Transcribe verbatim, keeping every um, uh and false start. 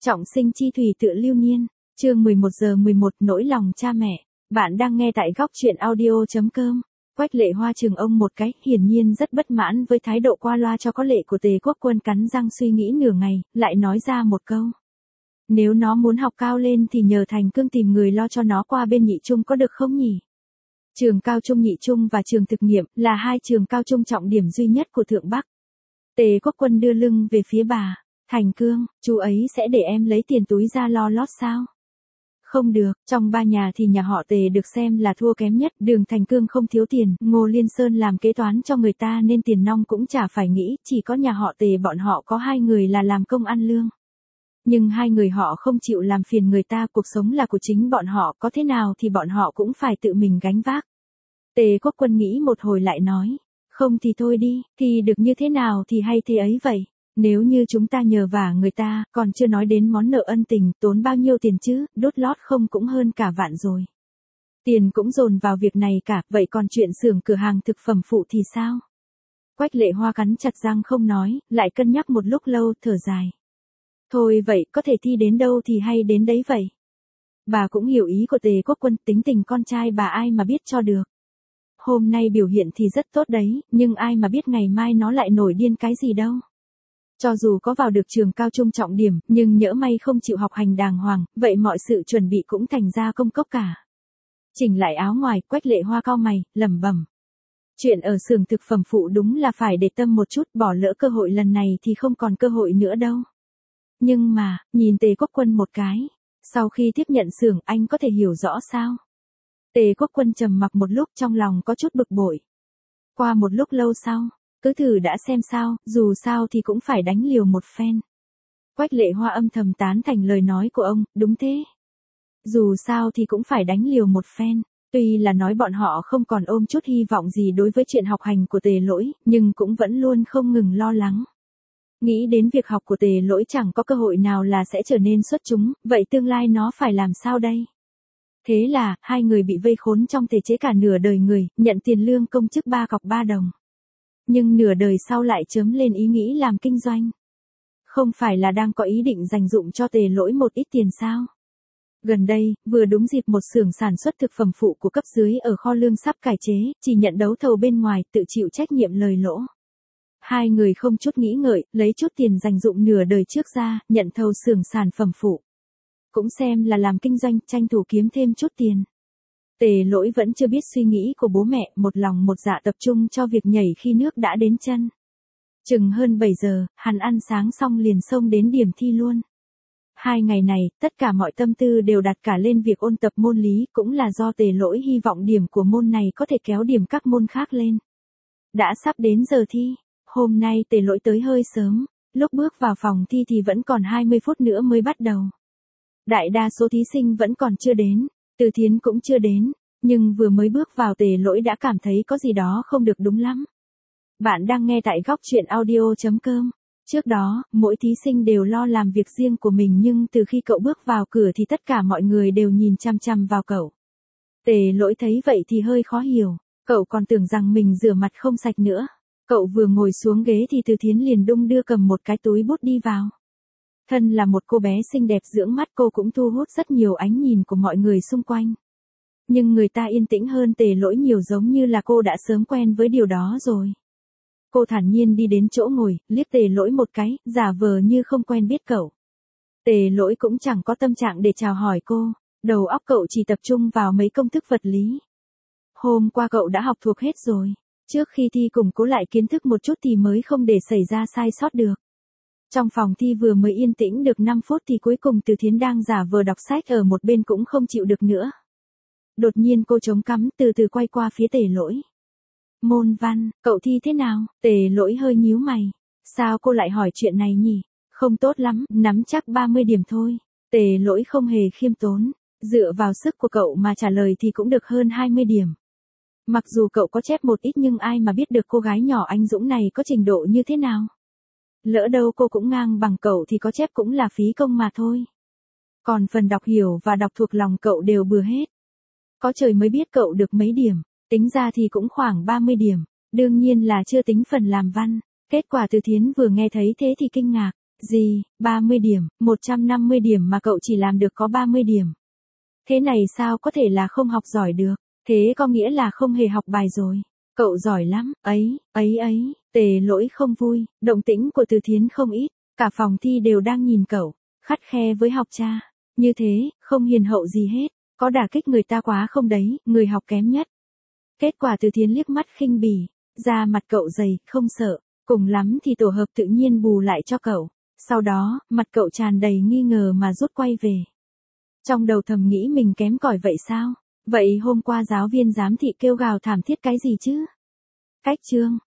Trọng sinh chi thủy tựa lưu niên, chương mười một giờ mười một nỗi lòng cha mẹ. Bạn đang nghe tại góc truyện audio.com. Quách Lệ Hoa chừng ông một cái, hiển nhiên rất bất mãn với thái độ qua loa cho có lệ của Tề Quốc Quân, cắn răng suy nghĩ nửa ngày, lại nói ra một câu. Nếu nó muốn học cao lên thì nhờ Thành Cương tìm người lo cho nó qua bên nhị trung có được không nhỉ? Trường cao trung nhị trung và trường thực nghiệm là hai trường cao trung trọng điểm duy nhất của Thượng Bắc. Tề Quốc Quân đưa lưng về phía bà. Thành Cương, chú ấy sẽ để em lấy tiền túi ra lo lót sao? Không được, trong ba nhà thì nhà họ Tề được xem là thua kém nhất, Đường Thành Cương không thiếu tiền, Ngô Liên Sơn làm kế toán cho người ta nên tiền nong cũng chả phải nghĩ, chỉ có nhà họ Tề bọn họ có hai người là làm công ăn lương. Nhưng hai người họ không chịu làm phiền người ta, cuộc sống là của chính bọn họ, có thế nào thì bọn họ cũng phải tự mình gánh vác. Tề Quốc Quân nghĩ một hồi lại nói, không thì thôi đi, thì được như thế nào thì hay thế ấy vậy. Nếu như chúng ta nhờ vả người ta, còn chưa nói đến món nợ ân tình, tốn bao nhiêu tiền chứ, đốt lót không cũng hơn cả vạn rồi. Tiền cũng dồn vào việc này cả, vậy còn chuyện xưởng cửa hàng thực phẩm phụ thì sao? Quách Lệ Hoa cắn chặt răng không nói, lại cân nhắc một lúc lâu, thở dài. Thôi vậy, có thể thi đến đâu thì hay đến đấy vậy. Bà cũng hiểu ý của Tề Quốc Quân, tính tình con trai bà ai mà biết cho được. Hôm nay biểu hiện thì rất tốt đấy, nhưng ai mà biết ngày mai nó lại nổi điên cái gì đâu. Cho dù có vào được trường cao trung trọng điểm, nhưng nhỡ may không chịu học hành đàng hoàng, vậy mọi sự chuẩn bị cũng thành ra công cốc cả. Chỉnh lại áo ngoài, Quách Lệ Hoa cau mày, lẩm bẩm. Chuyện ở xưởng thực phẩm phụ đúng là phải để tâm một chút, bỏ lỡ cơ hội lần này thì không còn cơ hội nữa đâu. Nhưng mà, nhìn Tề Quốc Quân một cái, sau khi tiếp nhận xưởng anh có thể hiểu rõ sao? Tề Quốc Quân trầm mặc một lúc, trong lòng có chút bực bội. Qua một lúc lâu sau, cứ thử đã xem sao, dù sao thì cũng phải đánh liều một phen. Quách Lệ Hoa âm thầm tán thành lời nói của ông, đúng thế. Dù sao thì cũng phải đánh liều một phen, tuy là nói bọn họ không còn ôm chút hy vọng gì đối với chuyện học hành của Tề Lỗi, nhưng cũng vẫn luôn không ngừng lo lắng. Nghĩ đến việc học của Tề Lỗi chẳng có cơ hội nào là sẽ trở nên xuất chúng, vậy tương lai nó phải làm sao đây? Thế là, hai người bị vây khốn trong thể chế cả nửa đời người, nhận tiền lương công chức ba cọc ba đồng. Nhưng nửa đời sau lại chớm lên ý nghĩ làm kinh doanh. Không phải là đang có ý định dành dụm cho Tề Lỗi một ít tiền sao? Gần đây, vừa đúng dịp một xưởng sản xuất thực phẩm phụ của cấp dưới ở kho lương sắp cải chế, chỉ nhận đấu thầu bên ngoài, tự chịu trách nhiệm lời lỗ. Hai người không chút nghĩ ngợi, lấy chút tiền dành dụm nửa đời trước ra, nhận thầu xưởng sản phẩm phụ. Cũng xem là làm kinh doanh, tranh thủ kiếm thêm chút tiền. Tề Lỗi vẫn chưa biết suy nghĩ của bố mẹ, một lòng một dạ tập trung cho việc nhảy khi nước đã đến chân. Chừng hơn bảy giờ, hắn ăn sáng xong liền xông đến điểm thi luôn. Hai ngày này, tất cả mọi tâm tư đều đặt cả lên việc ôn tập môn lý, cũng là do Tề Lỗi hy vọng điểm của môn này có thể kéo điểm các môn khác lên. Đã sắp đến giờ thi, hôm nay Tề Lỗi tới hơi sớm, lúc bước vào phòng thi thì vẫn còn hai mươi phút nữa mới bắt đầu. Đại đa số thí sinh vẫn còn chưa đến. Từ Thiến cũng chưa đến, nhưng vừa mới bước vào Tề Lỗi đã cảm thấy có gì đó không được đúng lắm. Bạn đang nghe tại góc truyện audio.com. Trước đó, mỗi thí sinh đều lo làm việc riêng của mình, nhưng từ khi cậu bước vào cửa thì tất cả mọi người đều nhìn chăm chăm vào cậu. Tề Lỗi thấy vậy thì hơi khó hiểu, cậu còn tưởng rằng mình rửa mặt không sạch nữa. Cậu vừa ngồi xuống ghế thì Từ Thiến liền đung đưa cầm một cái túi bút đi vào. Thân là một cô bé xinh đẹp dưỡng mắt, cô cũng thu hút rất nhiều ánh nhìn của mọi người xung quanh. Nhưng người ta yên tĩnh hơn Tề Lỗi nhiều, giống như là cô đã sớm quen với điều đó rồi. Cô thản nhiên đi đến chỗ ngồi, liếc Tề Lỗi một cái, giả vờ như không quen biết cậu. Tề Lỗi cũng chẳng có tâm trạng để chào hỏi cô, đầu óc cậu chỉ tập trung vào mấy công thức vật lý. Hôm qua cậu đã học thuộc hết rồi, trước khi thi củng cố lại kiến thức một chút thì mới không để xảy ra sai sót được. Trong phòng thi vừa mới yên tĩnh được năm phút thì cuối cùng Từ Thiến đang giả vờ đọc sách ở một bên cũng không chịu được nữa. Đột nhiên cô chống cằm từ từ quay qua phía Tề Lỗi. Môn văn, cậu thi thế nào? Tề Lỗi hơi nhíu mày. Sao cô lại hỏi chuyện này nhỉ? Không tốt lắm, nắm chắc ba mươi điểm thôi. Tề Lỗi không hề khiêm tốn. Dựa vào sức của cậu mà trả lời thì cũng được hơn hai mươi điểm. Mặc dù cậu có chép một ít nhưng ai mà biết được cô gái nhỏ anh dũng này có trình độ như thế nào. Lỡ đâu cô cũng ngang bằng cậu thì có chép cũng là phí công mà thôi. Còn phần đọc hiểu và đọc thuộc lòng cậu đều bừa hết. Có trời mới biết cậu được mấy điểm, tính ra thì cũng khoảng ba mươi điểm, đương nhiên là chưa tính phần làm văn. Kết quả Từ Thiến vừa nghe thấy thế thì kinh ngạc, Gì, ba mươi điểm, một trăm năm mươi điểm mà cậu chỉ làm được có ba mươi điểm. Thế này sao có thể là không học giỏi được, thế có nghĩa là không hề học bài rồi. Cậu giỏi lắm, ấy, ấy ấy, Tề Lỗi không vui, động tĩnh của Từ Thiến không ít, cả phòng thi đều đang nhìn cậu, khắt khe với học cha. Như thế, không hiền hậu gì hết, có đả kích người ta quá không đấy, người học kém nhất. Kết quả Từ Thiến liếc mắt khinh bỉ, da mặt cậu dày, không sợ, cùng lắm thì tổ hợp tự nhiên bù lại cho cậu. Sau đó, mặt cậu tràn đầy nghi ngờ mà rút quay về. Trong đầu thầm nghĩ mình kém cỏi vậy sao? Vậy hôm qua giáo viên giám thị kêu gào thảm thiết cái gì chứ? Cách chương,